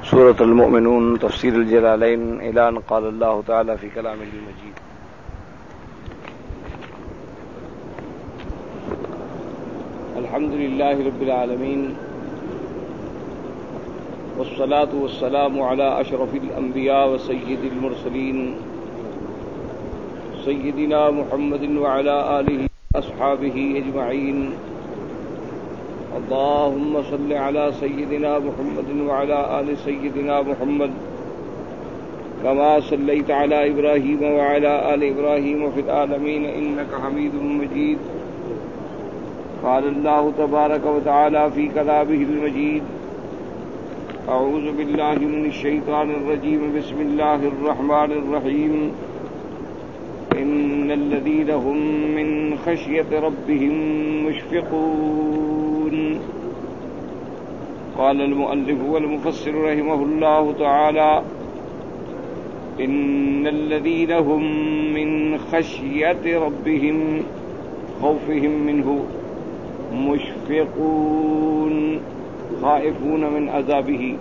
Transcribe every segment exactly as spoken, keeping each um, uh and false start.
سورة المؤمنون تفسير الجلالين إلى أن قال الله تعالى في كلامه المجيد. الحمد لله رب العالمين والصلاة والسلام على أشرف الأنبياء وسيد المرسلين سيدنا محمد وعلى آله وأصحابه أجمعين. اللهم صل على سيدنا محمد وعلى آل سيدنا محمد كما صليت على إبراهيم وعلى آل إبراهيم في العالمين إنك حميد مجيد. قال الله تبارك وتعالى في كلامه المجيد: أعوذ بالله من الشيطان الرجيم بسم الله الرحمن الرحيم. إن الذين هم من خشية ربهم مشفقون. قال المؤلف والمفسر رحمه الله تعالى: إن الذين هم من خشية ربهم خوفهم منه مشفقون خائفون من عذابه.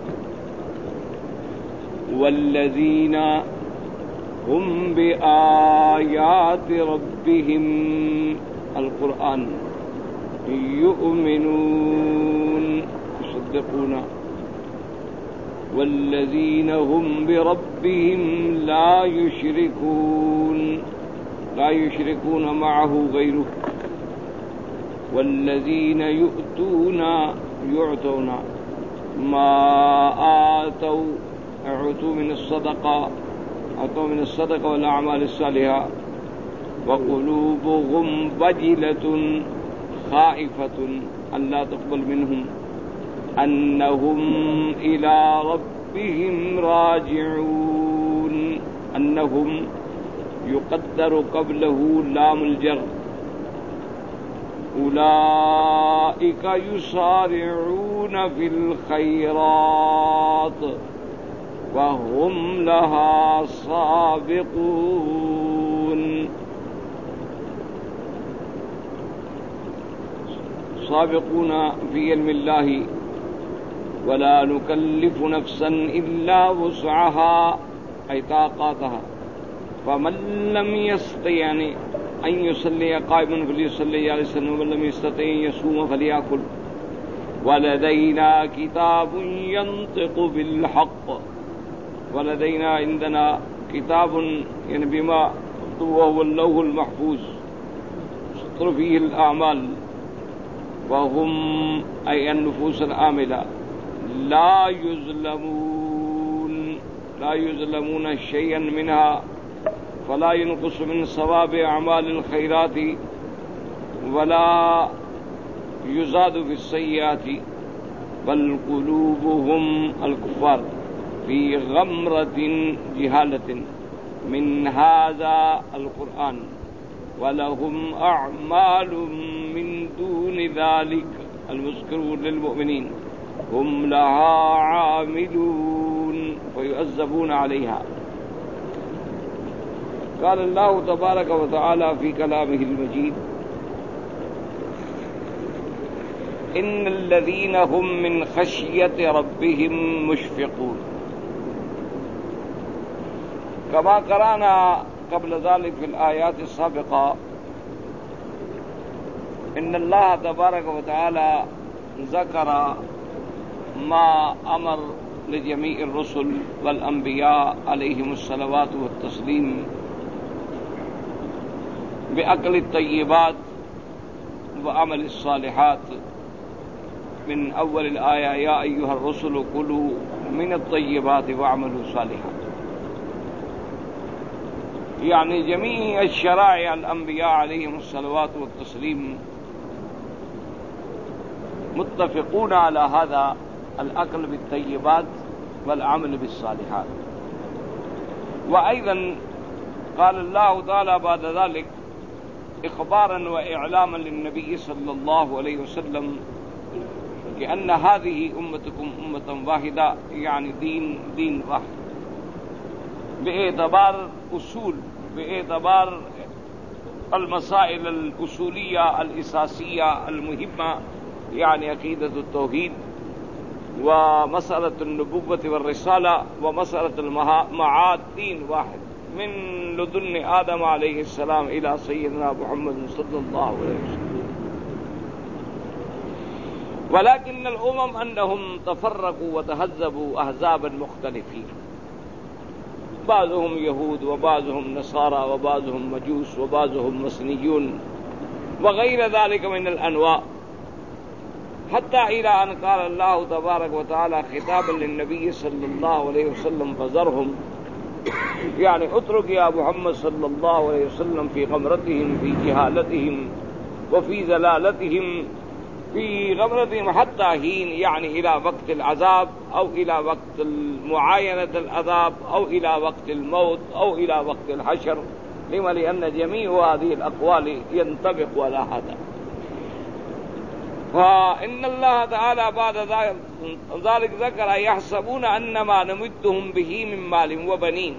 والذين هم بآيات ربهم القرآن يؤمنون يصدقون. والذين هم بربهم لا يشركون لا يشركون معه غيره. والذين يؤتون يعطون ما آتوا أعطوا من الصدقة أعطوا من الصدقة والأعمال الصالحة وقلوبهم وجلة خائفة أن لا تقبل منهم أنهم إلى ربهم راجعون. أنهم يقدر قبله لام الجر. أولئك يسارعون في الخيرات وهم لها سابقون. سابقون في علم الله ولا نكلف نفسا إلا وسعها أي طاقاتها. فمن لم يستطع يعني أن يصلي قائما فليصلي عليه السلام ومن لم يستطع أن يصوم فليأكل. ولدينا كتاب ينطق بالحق. ولدينا عندنا كتاب يعني بما وهو اللوح المحفوظ سطر فيه الأعمال. وهم أي النفوس العاملة لا يظلمون لا يظلمون شيئا منها فلا ينقص من ثواب أعمال الخيرات ولا يزاد في السيئات. بل قلوبهم الكفار في غمرة جهالة من هذا القرآن ولهم أعمال من دون ذلك المذكور للمؤمنين هم لها عاملون فيعذبون عليها. قال الله تبارك وتعالى في كلامه المجيد: إن الذين هم من خشية ربهم مشفقون. كما قرأنا قبل ذلك في الآيات السابقة إن الله تبارك وتعالى ذكر ما أمر لجميع الرسل والأنبياء عليهم الصلوات والتسليم بأكل الطيبات وعمل الصالحات. من أول الآية: يا أيها الرسل كلوا من الطيبات واعملوا صالحا. يعني جميع الشرائع الأنبياء عليهم الصلوات والتسليم متفقون على هذا الأكل بالطيبات والعمل بالصالحات. وأيضا قال الله تعالى بعد ذلك إخبارا وإعلاما للنبي صلى الله عليه وسلم لأن هذه أمتكم أمة واحدة يعني دين دين واحد باعتبار أصول باعتبار المسائل الأصولية الأساسية المهمة يعني عقيدة التوحيد ومسألة النبوة والرسالة ومسألة المعاد دين واحد من لدن آدم عليه السلام إلى سيدنا محمد صلى الله عليه وسلم. ولكن الأمم أنهم تفرقوا وتهذبوا أحزابا مختلفين، بعضهم يهود وبعضهم نصارى وبعضهم مجوس وبعضهم مسنيون وغير ذلك من الأنواع، حتى إلى أن قال الله تبارك وتعالى خطابا للنبي صلى الله عليه وسلم فذرهم، يعني اترك يا محمد صلى الله عليه وسلم في غمرتهم في جهالتهم وفي ضلالتهم في غمرتهم حتى حين، يعني إلى وقت العذاب أو إلى وقت معاينة العذاب أو إلى وقت الموت أو إلى وقت الحشر. لما؟ لأن جميع هذه الأقوال ينطبق على هذا. فإن الله تعالى بعد ذلك ذكر يحسبون أنما نمدهم به من مال وبنين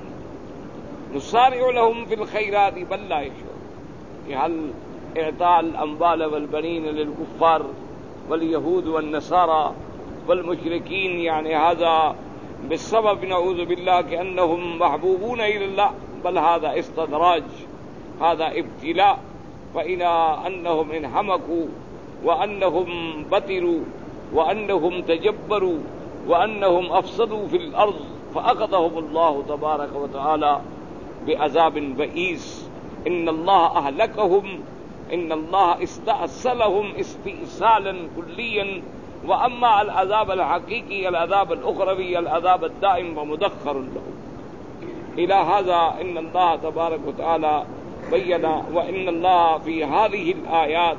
نسارع لهم في الخيرات بل لا يشعرون. هل إعطاء الأموال والبنين للكفار واليهود والنصارى والمشركين يعني هذا بالسبب نعوذ بالله كأنهم محبوبون إلى الله، بل هذا استدراج، هذا ابتلاء، فإلى أنهم انحمقوا وأنهم بطروا وأنهم تجبروا وأنهم أفسدوا في الأرض فأخذهم الله تبارك وتعالى بعذاب بئيس. إن الله أهلكهم، إن الله استأصلهم استئصالا كليا، وأما العذاب الحقيقي العذاب الأخروي العذاب الدائم فمدخر لهم. إلى هذا إن الله تبارك وتعالى بين، وإن الله في هذه الآيات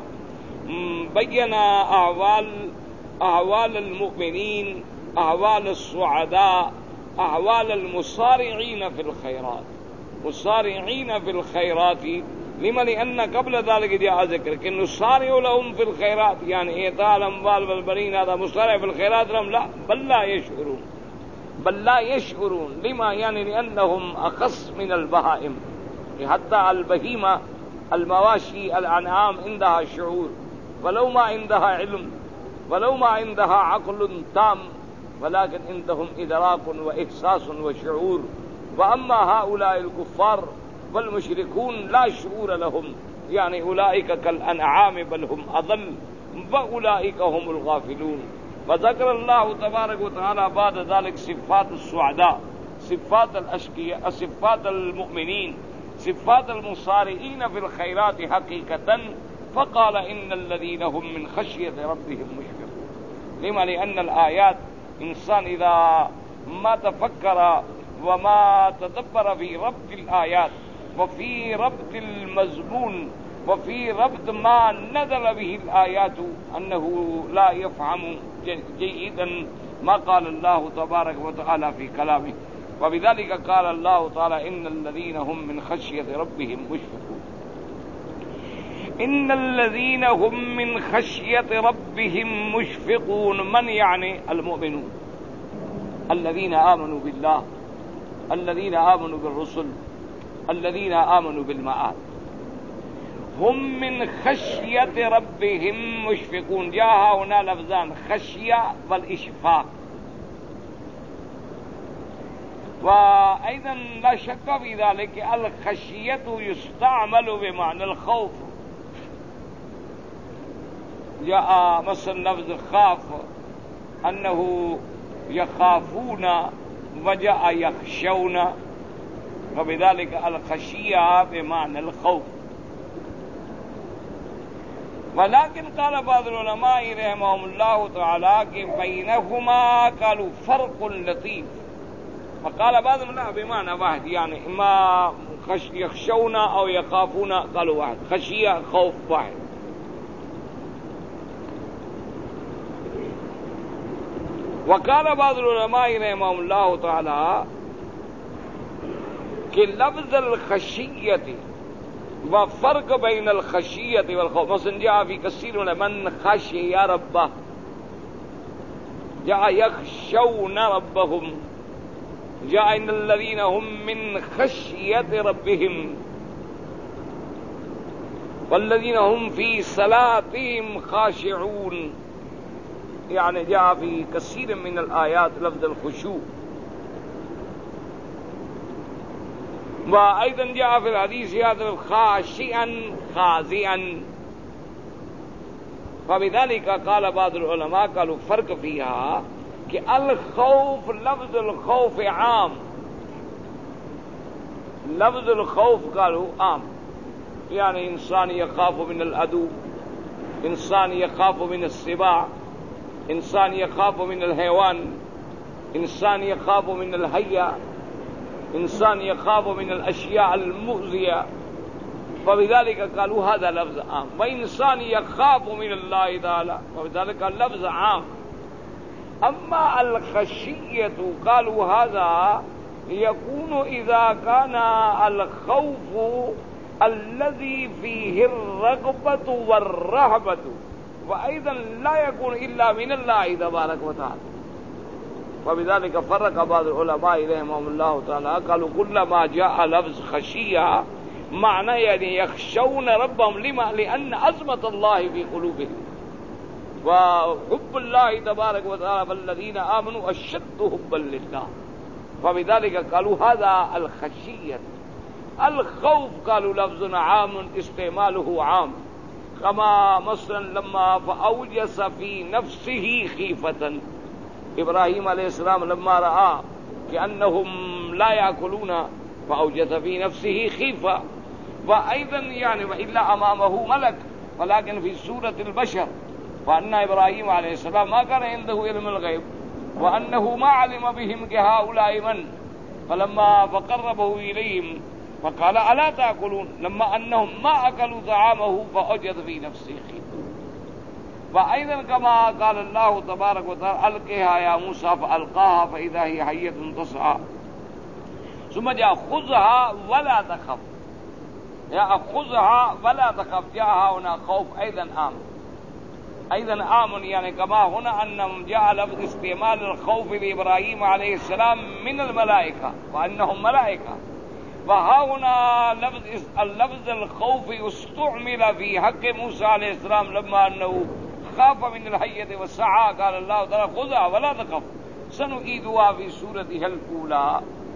بين أحوال أحوال المؤمنين، أحوال السعداء، أحوال المسارعين في الخيرات. مسارعين في الخيرات لما؟ لأن قبل ذلك جاء ذكر کہ نسارع لهم في الخيرات، يعني إعطاء الأموال والبنين هذا مسارع في الخيرات لهم، لا بل لا يشعرون، بل لا يشعرون. لما؟ يعني لأنهم أخص من البهائم، حتى البهيمة المواشي الأنعام عندها شعور، ولو ما عندها علم ولو ما عندها عقل تام، ولكن عندهم إدراك وإحساس وشعور. وأما هؤلاء الكفار والمشركون لا شعور لهم، يعني أولئك كالأنعام بل هم أضل وأولئك هم الغافلون. فذكر الله تبارك وتعالى بعد ذلك صفات السعداء، صفات الأشقياء، صفات المؤمنين، صفات المسارعين في الخيرات حقيقة، فقال إن الذين هم من خشية ربهم مشفقون. لما؟ لأن الآيات إنسان إذا ما تفكر وما تدبر في ربط الآيات وفي ربط المضمون وفي ربط ما نزل به الآيات أنه لا يفهم جيدا ما قال الله تبارك وتعالى في كلامه. وبذلك قال الله تعالى إن الذين هم من خشية ربهم مشفقون. إن الذين هم من خشية ربهم مشفقون، من يعني؟ المؤمنون الذين آمنوا بالله، الذين آمنوا بالرسل، الذين آمنوا بالمعاد، هم من خشية ربهم مشفقون. جاء هنا لفظان خشية والإشفاق. وأيضا لا شك في ذلك الخشية يستعمل بمعنى الخوف. جاء مثلا لفظ خاف أنه يخافون، وجاء يخشون، وبذلك الخشية بمعنى الخوف. ولكن قال بعض العلماء رحمهم الله تعالى کہ بينهما قالوا فرق لطيف، فقال بعض العلماء بمعنى واحد، يعني إما يخشون أو يخافون قالوا واحد، خشية خوف واحد. وقال بعض العلماء رحمهم الله تعالى کہ لفظ الخشية وفرق بين الخشية والخوف. مثلا جاء في كثير من خشي ربه، جاء يخشون ربهم، جاء إن الذين هم من خشية ربهم والذين هم في صلاتهم خاشعون. يعني جاء في كثير من الآيات لفظ الخشوع، وأيضا جاء في الحديث هذا خاشعا خاضعا. فبذلك قال بعض العلماء قالوا فرق فيها کہ الخوف، لفظ الخوف عام، لفظ الخوف قالوا عام، يعني إنسان يخاف من العدو، إنسان يخاف من السباع، إنسان يخاف من الحيوان، إنسان يخاف من الحية، إنسان يخاف من الأشياء المؤذية. فبذلك قالوا هذا لفظ عام. وإنسان يخاف من الله تعالى فبذلك لفظ عام. أما الخشية قالوا هذا يكون إذا كان الخوف الذي فيه الرغبة والرهبة، وأيضا لا يكون إلا من الله تبارك وتعالى. فبذلك فرق بعض العلماء رحمهم الله تعالى قالوا كلما جاء لفظ خشية معنى يعني يخشون ربهم، لما؟ لأن عظمة الله في قلوبهم وحب الله تبارك وتعالى، فالذين آمنوا أشد حبا لله. فبذلك قالوا هذا الخشية. الخوف قالوا لفظ عام استعماله عام، كما مثلا لما فأوجس في نفسه خيفة، إبراهيم عليه السلام لما رأى كأنهم لا يأكلون فأوجس في نفسه خيفة. وأيضا يعني وإلا أمامه ملك، ولكن في سورة البشر وأن إبراهيم عليه السلام ما كان عنده علم الغيب، وأنه ما علم بهم كهؤلاء من، فلما فقربه إليهم فقال ألا تأكلون، لما أنهم ما أكلوا طعامه فأوجس في نفسه خيفة. وأيضا كما قال الله تبارك وتعالى ألقها يا موسى فألقاها فإذا هي حية تسعى، ثم جاء خذها ولا تخف، يا خذها ولا تخف، جاء هنا خوف أيضا عام، أيضا عام، يعني كما هنا أنهم جاء لفظ استعمال الخوف لإبراهيم عليه السلام من الملائكة وأنهم ملائكة، وهنا لفظ اللفظ الخوف استعمل في حق موسى عليه السلام لما أنه خاف من الحية والسعى، قال الله تعالى خذها ولا تخف سنعيدها في سورتها الأولى.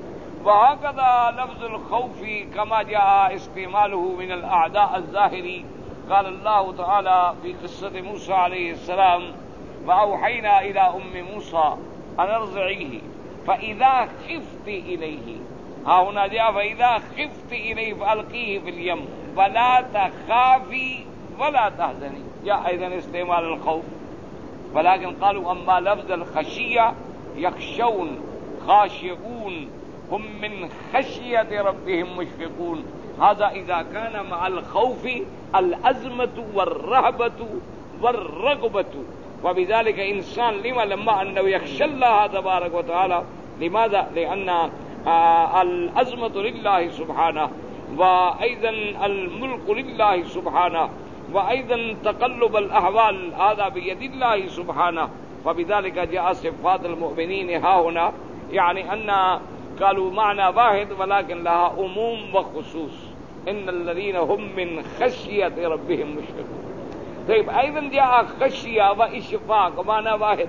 وهكذا لفظ الخوف كما جاء استعماله من الأعداء الظاهري، قال الله تعالى في قصة موسى عليه السلام وأوحينا إلى أم موسى أن ارضعيه فإذا خفت إليه، ها هنا جاء فإذا خفت إليه فألقيه في اليم ولا تخافي ولا تحزني، جاء أيضا استعمال الخوف. ولكن قالوا أما لفظ الخشية يخشون خاشعون هم من خشية ربهم مشفقون، هذا إذا كان مع الخوف الأزمة والرهبة والرغبة. وبذلك إنسان لما لما أنه يخشى الله تبارك وتعالى، لماذا؟ لأن آه الأزمة لله سبحانه، وأيضا الملك لله سبحانه، وأيضا تقلب الأحوال هذا بيد الله سبحانه. فبذلك جاء صفات المؤمنين ها هنا، يعني أن قالوا معنى واحد ولكن لها عموم وخصوص، إن الذين هم من خشية ربهم مشفقون. طيب أيضا جاء خشية وإشفاق معنى واحد،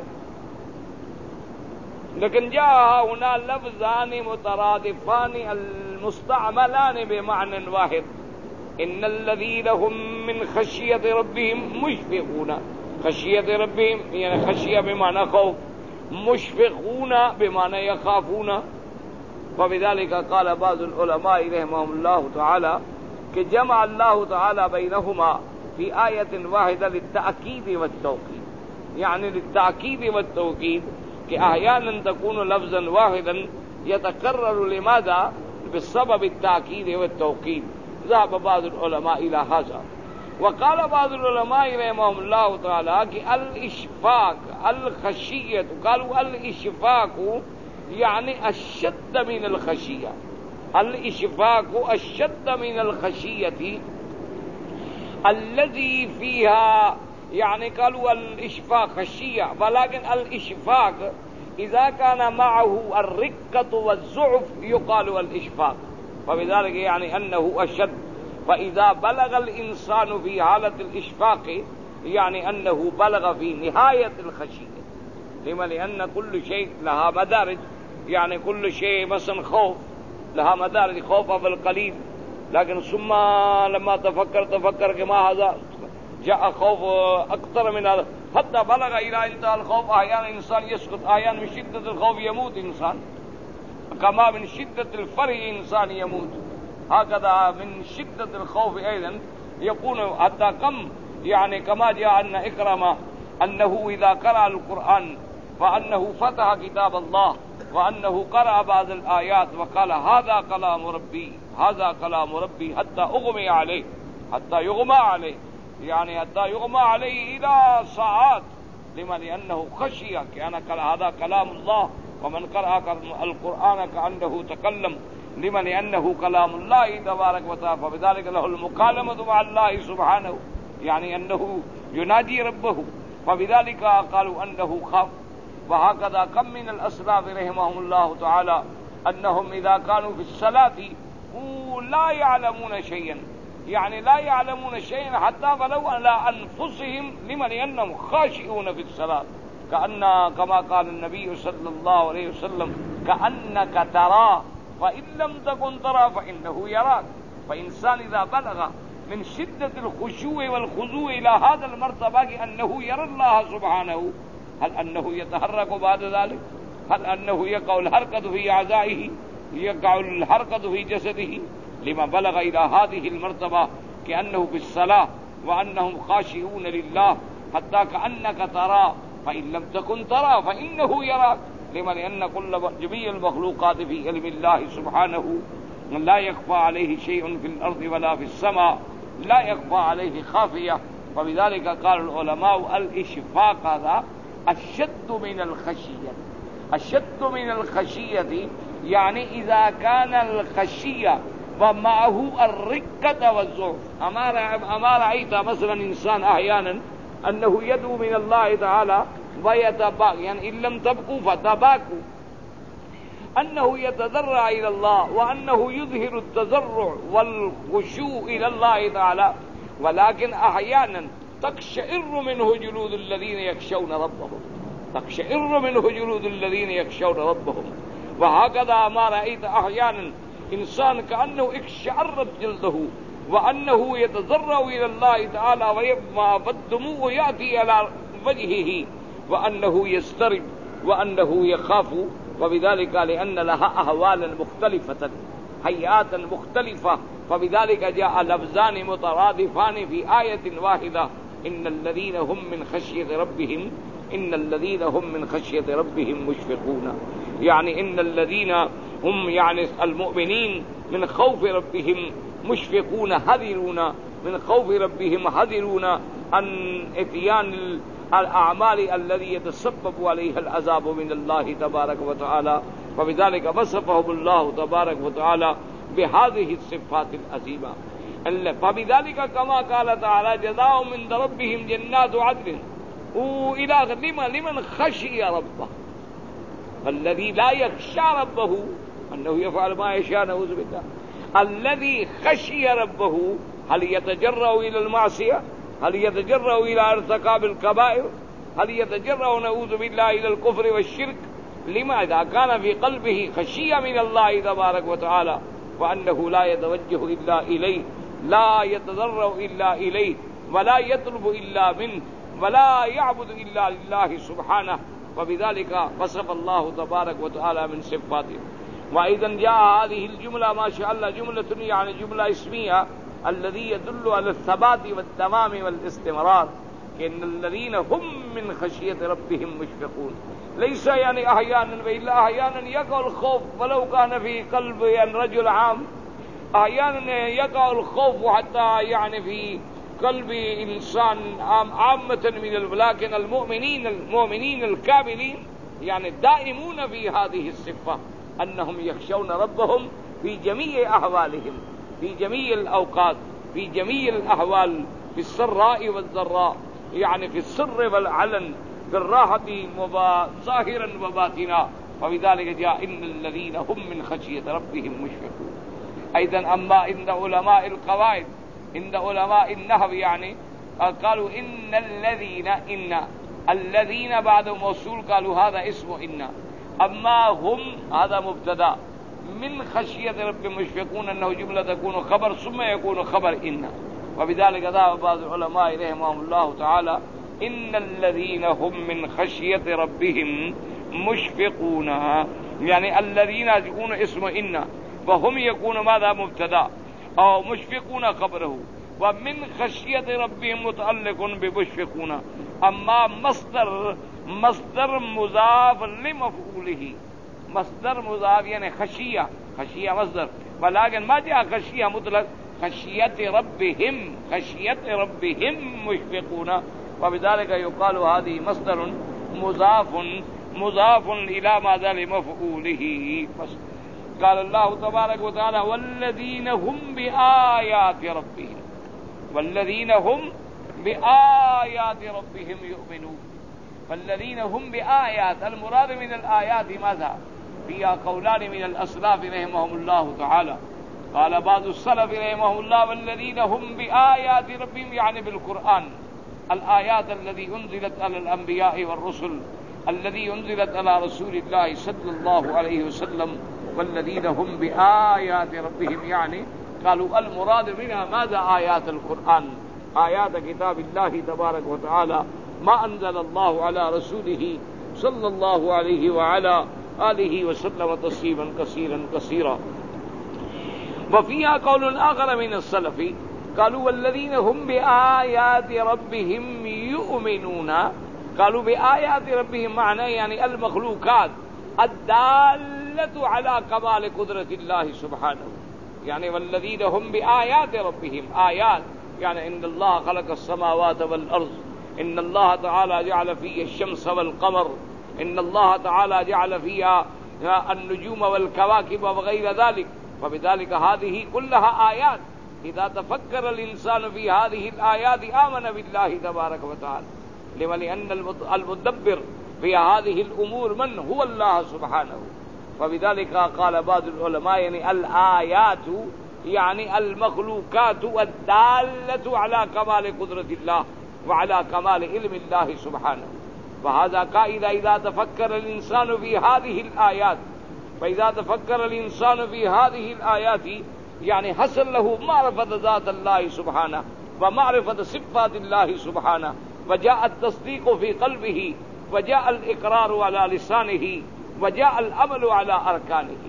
لكن جاء هنا لفظان مترادفان المستعملان بمعنى واحد، إن الذين هم من خشية ربهم مشفقون، خشية ربهم يعني خشية بمعنى خوف، مشفقون بمعنى يخافون. وبذلك قال بعض العلماء رحمهم الله تعالى کہ جمع الله تعالى بينهما في آية واحدة للتأكيد والتوكيد، يعني للتأكيد والتوكيد کہ أحيانا تكون لفظا واحدا يتكرر، لماذا؟ بسبب التأكيد والتوكيد. ذهب بعض العلماء إلى هذا. وقال بعض العلماء رحمهم الله تعالى کہ الإشفاق الخشية، قالوا الإشفاق يعني أشد من الخشية، الإشفاق أشد من الخشية الذي فيها، يعني قالوا الإشفاق خشية، ولكن الإشفاق إذا كان معه الرقة والضعف يقال الإشفاق، فبذلك يعني أنه أشد. فإذا بلغ الإنسان في حالة الإشفاق يعني أنه بلغ في نهاية الخشية. لما؟ لأن كل شيء لها مدارج، يعني كل شيء مثلا خوف لها مدارج، خوف بالقليل، لكن ثم لما تفكر تفكر كما هذا جاء خوف أكثر من هذا، حتى بلغ إلى انتهى الخوف. أحيانا إنسان يسقط، أحيانا من شدة الخوف يموت إنسان، كما من شدة الفرح إنسان يموت، هكذا من شدة الخوف أيضا يكون. حتى كم يعني كما جاء أن إكرم أنه إذا قرأ القرآن فأنه فتح كتاب الله، وأنه قرأ بعض الآيات وقال هذا كلام ربي، هذا كلام ربي، حتى أغمي عليه، حتى يغمى عليه، يعني حتى يغمى عليه إلى ساعات. لما؟ لأنه خشي كأن هذا كلام الله، ومن قرأ القرآن كأنه تكلم. لما؟ لأنه كلام الله تبارك وتعالى، فبذلك له المكالمة مع الله سبحانه، يعني أنه يناجي ربه، فبذلك قالوا أنه خاف. وهكذا كم من الأسلاف رحمهم الله تعالى أنهم إذا كانوا في الصلاة لا يعلمون شيئا، يعني لا يعلمون شيئا حتى ولو على أنفسهم. لمن؟ لأنهم خاشعون في الصلاة، كأن كما قال النبي صلى الله عليه وسلم كأنك ترى فإن لم تكن ترى فإنه يراك. فإنسان إذا بلغ من شدة الخشوع والخضوع إلى هذا المرتبة أنه يرى الله سبحانه، هل أنه يتحرك بعد ذلك؟ هل أنه يقع الحركة في أعضائه، يقع الحركة في جسده؟ لما بلغ إلى هذه المرتبة كأنه في الصلاة وأنهم خاشعون لله، حتى كأنك ترى فإن لم تكن ترى فإنه يراك. لما؟ لأن كل جميع المخلوقات في علم الله سبحانه، لا يخفى عليه شيء في الأرض ولا في السماء، لا يخفى عليه خافية. وبذلك قال العلماء الإشفاق هذا أشد من الخشية، أشد من الخشية، يعني إذا كان الخشية ومعه الرقة والضعف. أما رأيت مثلا إنسان أحيانا أنه يدعو من الله تعالى ويتباك، يعني إن لم تبقوا فتباكوا، أنه يتضرع إلى الله وأنه يظهر التضرع والخشوع إلى الله تعالى، ولكن أحيانا تقشعر منه جلود الذين يخشون ربهم، تقشعر منه جلود الذين يخشون ربهم. وهكذا ما رأيت أحيانا إنسان كأنه اقشعرت جلده وأنه يتضرع إلى الله تعالى والدموع يأتي على وجهه، وأنه يسترب وأنه يخاف. وبذلك لأن لها أهوالا مختلفة، هيئات مختلفة، فبذلك جاء لفظان مترادفان في آية واحدة: إن الذين هم من خشية ربهم إن الذين هم من خشية ربهم مشفقون. يعني إن الذين هم يعني المؤمنين من خوف ربهم مشفقون، حذرون من خوف ربهم، حذرون عن إتيان الأعمال الذي يتسبب عليها العذاب من الله تبارك وتعالى. فبذلك وصفهم الله تبارك وتعالى بهذه الصفات العظيمة. فبذلك كما قال تعالى: جزاهم من ربهم جنات عدن وإلى لمن لمن خشي ربه. فالذي لا يخشى ربه أنه يفعل ما يشاء، نعوذ بالله. الذي خشي ربه هل يتجرأ إلى المعصية؟ هل يتجرأ إلى ارتكاب الكبائر؟ هل يتجرأ نعوذ بالله إلى الكفر والشرك؟ لماذا؟ كان في قلبه خشية من الله تبارك وتعالى، وأنه لا يتوجه إلا إليه، لا يتضرع إلا إليه، ولا يطلب إلا منه، ولا يعبد إلا لله سبحانه. وبذلك وصف الله تبارك وتعالى من صفاته. وأيضا جاء هذه الجملة ما شاء الله جملة يعني جملة اسمية الذي يدل على الثبات والتمام والاستمرار، إن الذين هم من خشية ربهم مشفقون. ليس يعني أحيانا، وإلا أحيانا يقع الخوف ولو كان في قلب يعني رجل عام، أحيانا يقع الخوف حتى يعني في قلب إنسان عامة من، لكن المؤمنين المؤمنين الكاملين يعني دائمون في هذه الصفة، أنهم يخشون ربهم في جميع أحوالهم، في جميع الأوقات، في جميع الأحوال، في السراء والضراء، يعني في السر والعلن، في الراحة ظاهرا وباطنا. وبذلك جاء إن الذين هم من خشية ربهم مشفقون. أيضا أما عند علماء القواعد، عند علماء النحو يعني قالوا ان الذين ان الذين بعد موصول قالوا هذا اسم ان اما هم هذا مبتدا من خشية رب مشفقون انه جملة تكون خبر ثم يكون خبر ان وبذلك ذهب بعض العلماء رحمهم الله تعالى ان الذين هم من خشية ربهم مشفقون يعني الذين يكون اسم ان وهم يكون ماذا مبتدا او مشفقون خبره ومن خشية ربهم متعلق بمشفقون. اما مصدر مصدر مضاف لمفعوله مصدر مضاف يعني خشية خشية مصدر ولكن ما جاء خشية مطلق خشية ربهم خشية ربهم مشفقون وبذلك يقال هذه مصدر مضاف مضاف إلى ماذا لمفعوله. قال الله تبارك وتعالى والذين هم بآيات ربهم والذين هم بآيات ربهم يؤمنون. والذين هم بآيات المراد من الآيات ماذا؟ فيها قولان من الأسلاف رحمهم الله تعالى. قال بعض السلف رحمهم الله والذين هم بآيات ربهم يعني بالقرآن الآيات التي أنزلت على الأنبياء والرسل الذي أنزلت على رسول الله صلى الله عليه وسلم. والذين هم بآيات ربهم يعني قالوا المراد منها ماذا؟ آيات القرآن آيات كتاب الله تبارك وتعالى ما أنزل الله على رسوله صلى الله عليه وعلى آله وسلم تسليما كثيرا كثيرا. وفيها قول آخر من السلف قالوا والذين هم بآيات ربهم يؤمنون. قالوا بآيات ربهم معنى يعني المخلوقات الدالة على كمال قدرة الله سبحانه يعني والذين هم بآيات ربهم آيات يعني إن الله خلق السماوات والأرض إن الله تعالى جعل فيها الشمس والقمر إن الله تعالى جعل فيها النجوم والكواكب وغير ذلك. وبذلك هذه كلها آيات إذا تفكر الإنسان في هذه الآيات آمن بالله تبارك وتعالى. لما لأن المدبر في هذه الأمور من هو الله سبحانه. وبذلك قال بعض العلماء يعني الآيات يعني المخلوقات الدالة على كمال قدرة الله وعلى كمال علم الله سبحانه. وهذا قاعدة إذا تفكر الإنسان في هذه الآيات فإذا تفكر الإنسان في هذه الآيات يعني حصل له معرفة ذات الله سبحانه ومعرفة صفات الله سبحانه وجاء التصديق في قلبه وجاء الإقرار على لسانه وجاء العمل على أركانه.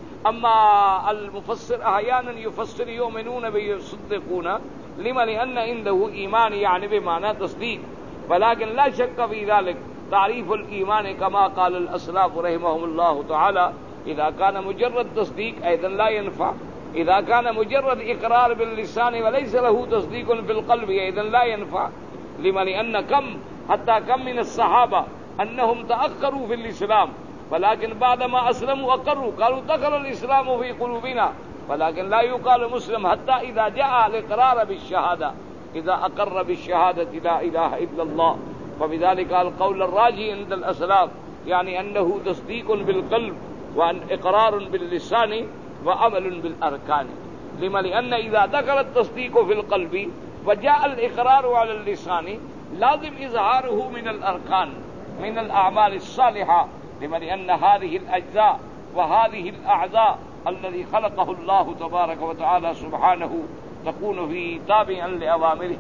أما المفسر أحيانا يفسر يؤمنون بيصدقون لما لأن عنده إيمان يعني بمعنى تصديق ولكن لا شك في ذلك تعريف الإيمان كما قال الأسلاف رحمهم الله تعالى إذا كان مجرد تصديق أيضا لا ينفع إذا كان مجرد إقرار باللسان وليس له تصديق في القلب أيضا لا ينفع. لما لأن كم حتى كم من الصحابة أنهم تأخروا في الإسلام ولكن بعدما أسلموا أقروا قالوا دخل الإسلام في قلوبنا ولكن لا يقال مسلم حتى إذا جاء الإقرار بالشهادة إذا أقر بالشهادة لا إله إلا الله. فبذلك القول الراجي عند الأسلاف يعني أنه تصديق بالقلب وأن إقرار باللسان وعمل بالأركان. لما لأن إذا دخل التصديق في القلب وجاء الإقرار على اللسان لازم إظهاره من الأركان من الأعمال الصالحة. لما لأن هذه الأجزاء وهذه الأعضاء الذي خلقه الله تبارك وتعالى سبحانه تكون في تابعا لأوامره.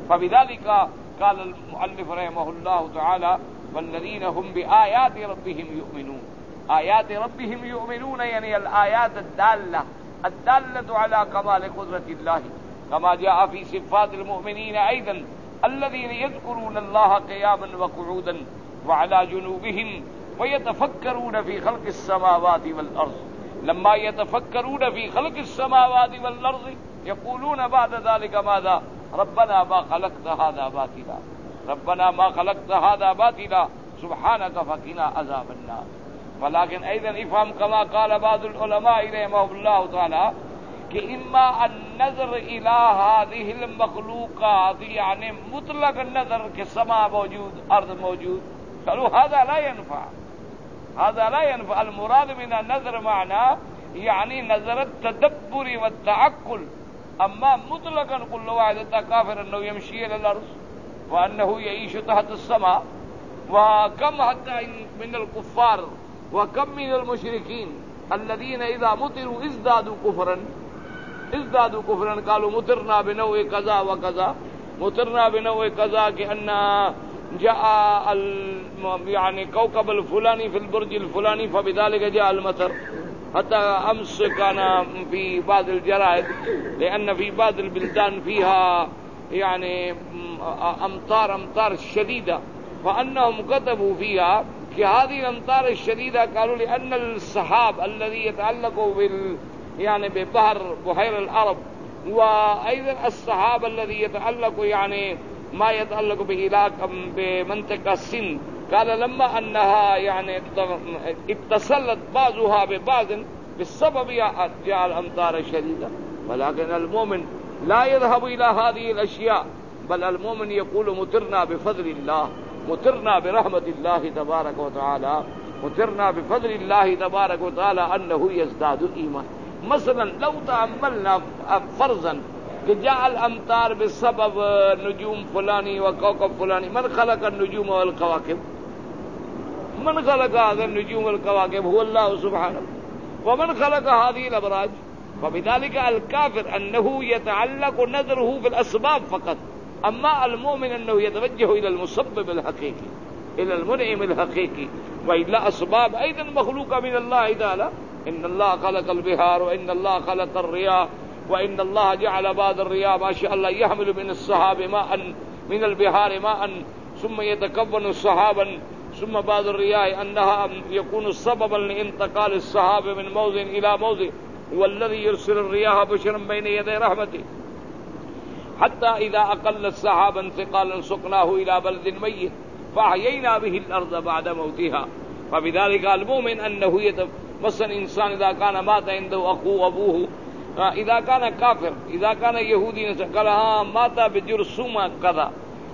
فبذلك قال المؤلف رحمه الله تعالى والذين هم بآيات ربهم يؤمنون. آيات ربهم يؤمنون يعني الآيات الدالة الدالة على كمال قدرة الله كما جاء في صفات المؤمنين أيضا الذين يذكرون الله قياما وقعودا وعلى جنوبهم ويتفكرون في خلق السماوات والأرض. لما يتفكرون في خلق السماوات والأرض يقولون بعد ذلك ماذا؟ ربنا ما خلقت هذا باطلا ربنا ما خلقت هذا باطلا سبحانك فقنا عذاب النار. ولكن أيضا افهم كما قال بعض العلماء رحمهم الله تعالى کہ اما النظر الى هذه المخلوقات يعني مطلق النظر کہ سما موجود ارض موجود قالوا هذا لا ينفع هذا لا ينفع. المراد من النظر معنى يعني نظر التدبر والتعقل أما مطلقا كل واحد أنت كافر أنه يمشي إلى الأرض وأنه يعيش تحت السماء. وكم حتى من الكفار وكم من المشركين الذين إذا مطروا ازدادوا كفرا ازدادوا كفرا قالوا مطرنا بنوع كذا وكذا، مطرنا بنوع كذا كأن جاء يعني كوكب الفلاني في البرج الفلاني فبذلك جاء المطر. حتى أمس كان في بعض الجرائد، لأن في بعض البلدان فيها يعني أمطار أمطار شديدة، فأنهم كتبوا فيها کہ هذه الأمطار الشديدة قالوا لأن السحاب الذي يتعلق بال يعني ببحر بحير العرب، وأيضا السحاب الذي يتعلق يعني ما يتعلق بإلاك بمنطقة السند، قال لما أنها يعني اتصلت بعضها ببعض بالسبب جاء الأمطار الشديدة. ولكن المؤمن لا يذهب إلى هذه الأشياء، بل المؤمن يقول مطرنا بفضل الله، مطرنا برحمة الله تبارك وتعالى، مطرنا بفضل الله تبارك وتعالى أنه يزداد إيمان. مثلا لو تأملنا فرضا کہ جاء الأمطار بسبب نجوم فلانی وكوكب فلانی، من خلق النجوم والكواكب؟ من خلق هذا النجوم والكواكب؟ هو الله سبحانه. ومن خلق هذه الأبراج؟ فبذلك الكافر أنه يتعلق نظره بالأسباب فقط، أما المؤمن أنه يتوجه إلى المسبب الحقيقي، إلى المنعم الحقيقي، وإلا أسباب أيضا مخلوقة من الله تعالى. إن الله خلق البحار، وإن الله خلق الرياح، وإن الله جعل بعض الرياح ما شاء الله يحمل من السحاب ماء من البحار ماء ثم يتكون سحابا، ثم بعض الرياح أنها يكون سببا لانتقال السحاب من موضع إلى موضع، والذي يرسل الرياح بشرا بين يدي رحمته، حتى إذا أقل السحاب انتقالا سقناه إلى بلد ميت فأحيينا به الأرض بعد موتها. فبذلك المؤمن أنه يتف... مثلا إنسان إذا كان مات عنده أخوه وأبوه، إذا كان كافر، إذا كان يهودي قال ها مات بجرثومة كذا،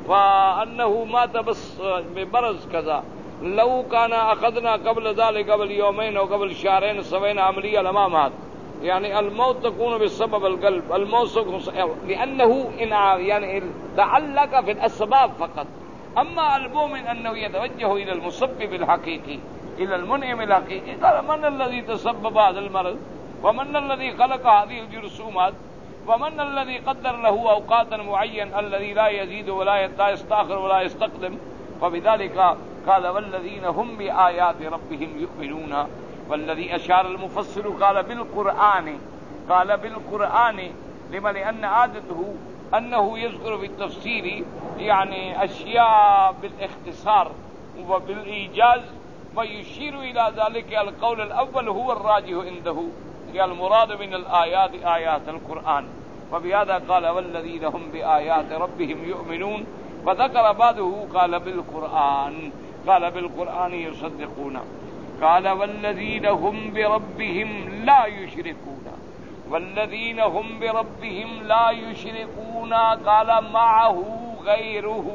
فأنه مات بس ببرز كذا، لو كان أخذنا قبل ذلك قبل يومين أو قبل شهرين سوينا عملية لما مات. يعني الموت تكون بسبب القلب، الموت لأنه يعني تعلق في الأسباب فقط. أما المؤمن أنه يتوجه إلى المسبب الحقيقي، إلى المنعم الحقيقي. قال من الذي تسبب هذا المرض؟ ومن الذي خلق هذه الجرثومات؟ ومن الذي قدر له أوقاتا معين الذي لا يزيد ولا يستأخر ولا يستقدم؟ فبذلك قال والذين هم بآيات ربهم يؤمنون. والذي أشار المفسر قال بالقرآن، قال بالقرآن لما؟ لأن عادته أنه يذكر في التفسير يعني أشياء بالاختصار وبالإيجاز، ويشير إلى ذلك القول الأول هو الراجح عنده، هي المراد من الآيات آيات القرآن. وبهذا قال والذين هم بآيات ربهم يؤمنون، وذكر بعده قال بالقرآن، قال بالقرآن يصدقون. قال والذين هم بربهم لا يشركون، والذين هم بربهم لا يشركون قال معه غيره،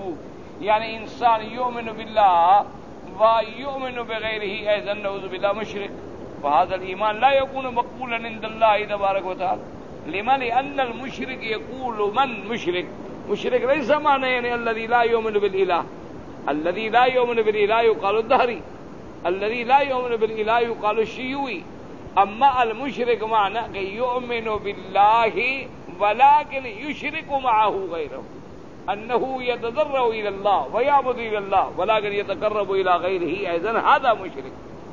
يعني إنسان يؤمن بالله ويؤمن بغيره أيضا نعوذ بالله مشرك، فهذا الإيمان لا يكون مقبولا عند الله تبارك وتعالى. لما؟ لأن المشرك يقول من مشرك؟ مشرك ليس معنى يعني الذي لا يؤمن بالإله، الذي لا يؤمن بالإله يقال الدهري، الذي لا يؤمن بالإله يقال الشيوعي. أما المشرك معنى يؤمن بالله ولكن يشرك معه غيره، أنه يتضرع إلى الله ويعبد إلى الله ولكن يتقرب إلى غيره أيضا، هذا مشرك.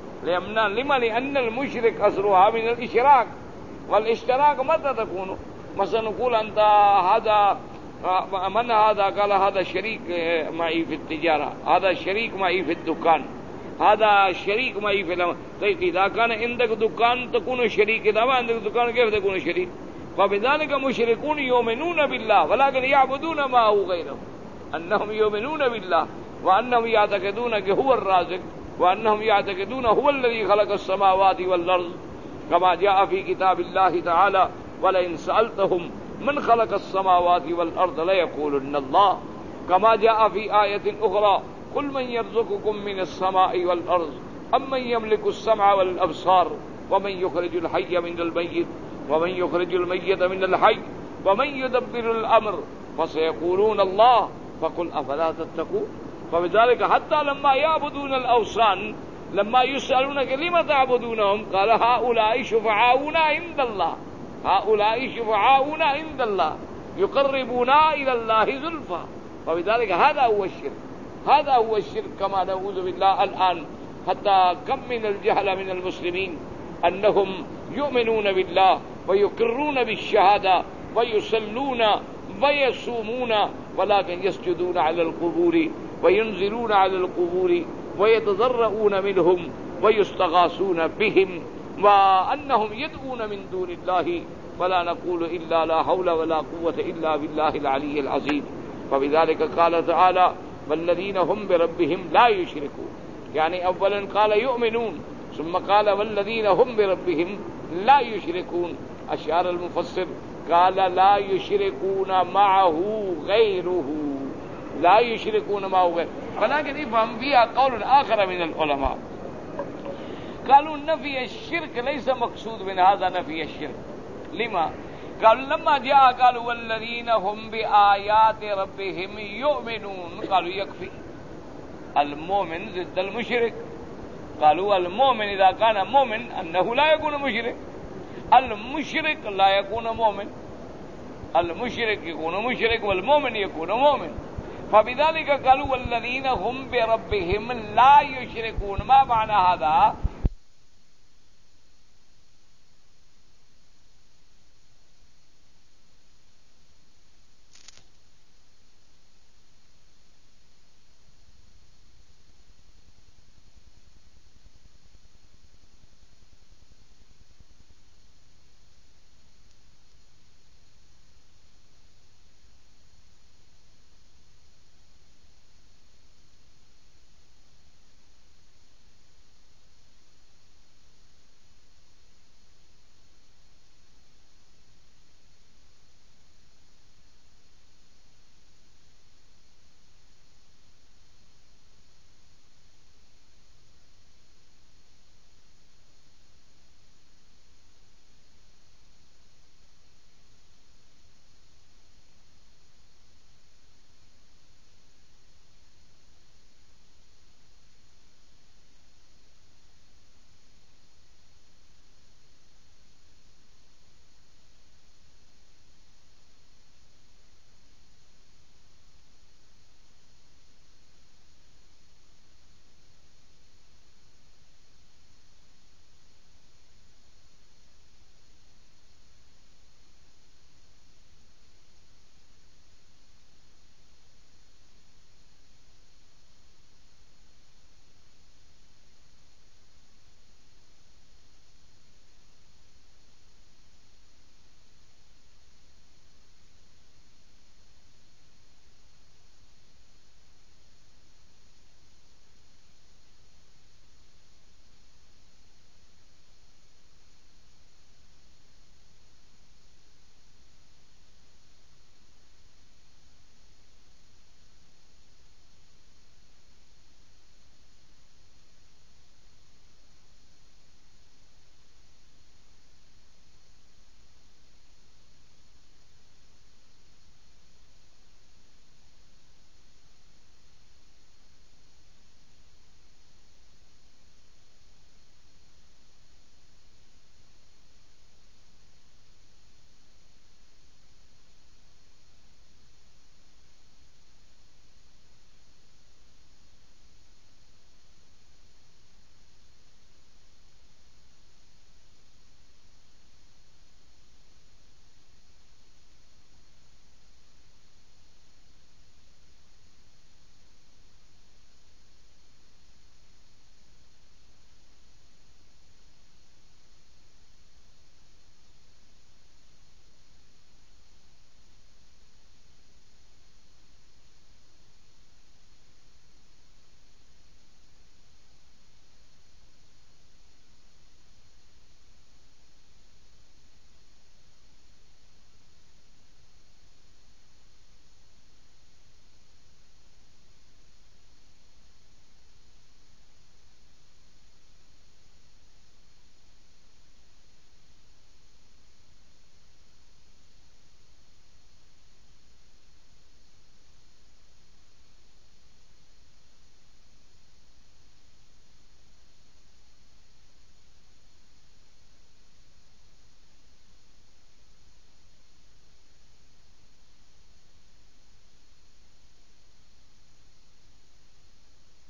لما؟ لأن المشرك أصلها من الإشراك، والاشتراك متى تكون؟ مثلا نقول أنت هذا من هذا؟ قال هذا شريك معي في التجارة، هذا شريك معي في الدكان، هذا شريك معي في الأمر. طيب إذا كان عندك دكان تكون شريك، إذا ما عندك دكان كيف تكون شريك؟ فبذلك مشركون يؤمنون بالله ولكن يعبدون معه غيره، أنهم يؤمنون بالله وأنهم يعتقدون هو الرازق، وأنهم يعتقدون هو الذي خلق السماوات والأرض، كما جاء في كتاب الله تعالى ولئن سألتهم من خلق السماوات والأرض ليقولن الله، كما جاء في آية أخرى قل من يرزقكم من السماء والأرض أم من يملك السمع والأبصار ومن يخرج الحي من الميت ومن يخرج الميت من الحي ومن يدبر الأمر فسيقولون الله فقل أفلا تتقون. فبذلك حتى لما يعبدون الأوثان لما يسألونك لم تعبدونهم قال هؤلاء شفعاؤنا عند الله هؤلاء شفعاؤنا عند الله يقربونا إلى الله زلفى. فبذلك هذا هو الشرك هذا هو الشرك كما نعوذ بالله الآن. حتى كم من الجهل من المسلمين أنهم يؤمنون بالله ويقرون بالشهادة ويصلون ويصومون ولكن يسجدون على القبور وينزلون على القبور ويتضرؤون منهم ويستغاثون بهم وأنهم يدعون من دون الله فلا نقول إلا لا حول ولا قوة إلا بالله العلي العظيم. فبذلك قال تعالى والذين هم بربهم لا يشركون. يعني اولا قال يؤمنون ثم قال والذين هم بربهم لا يشركون. اشار المفسر قال لا يشركون معه غيره لا يشركون معه غيره. ولكن يفهم فيها قول آخر من العلماء قالوا نفي الشرك ليس مقصود من هذا نفي الشرك. لما؟ قالوا لما جاء قالوا والذين هم بآيات ربهم يؤمنون قالوا يكفي المؤمن ضد المشرك. قالوا المؤمن إذا كان مؤمن أنه لا يكون مشرك المشرك لا يكون مؤمن المشرك يكون مشرك والمؤمن يكون مؤمن. فبذلك قالوا والذين هم بربهم لا يشركون. ما معنى هذا؟